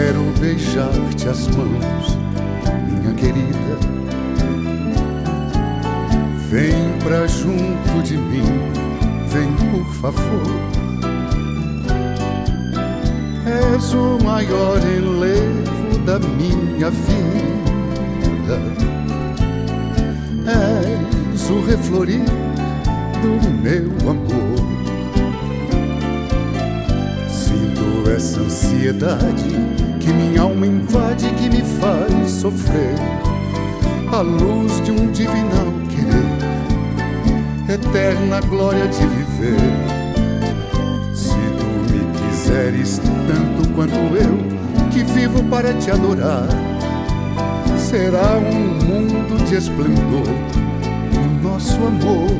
Quero beijar-te as mãos, minha querida. Vem pra junto de mim, vem por favor. És o maior enlevo da minha vida. És o reflorir do meu amor. Sinto essa ansiedade que minha alma invade, que me faz sofrer. A luz de um divinal querer, eterna glória de viver. Se tu me quiseres tanto quanto eu, que vivo para te adorar, será um mundo de esplendor o nosso amor.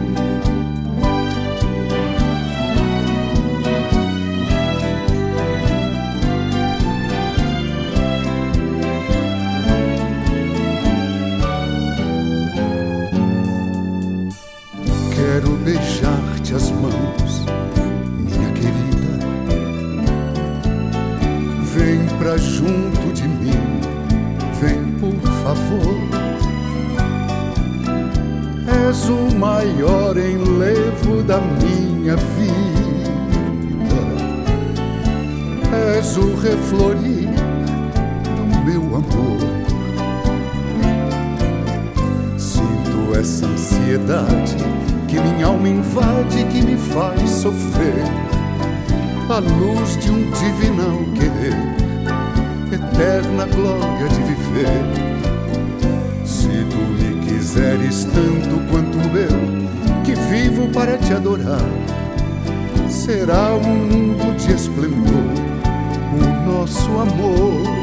Quero beijar-te as mãos, minha querida. Vem pra junto de mim, vem por favor. És o maior enlevo da minha vida. És o reflorir do meu amor. Sinto essa ansiedade que minha alma invade, que me faz sofrer. A luz de um divinal querer, eterna glória de viver. Se tu me quiseres tanto quanto eu, que vivo para te adorar, será um mundo de esplendor o nosso amor.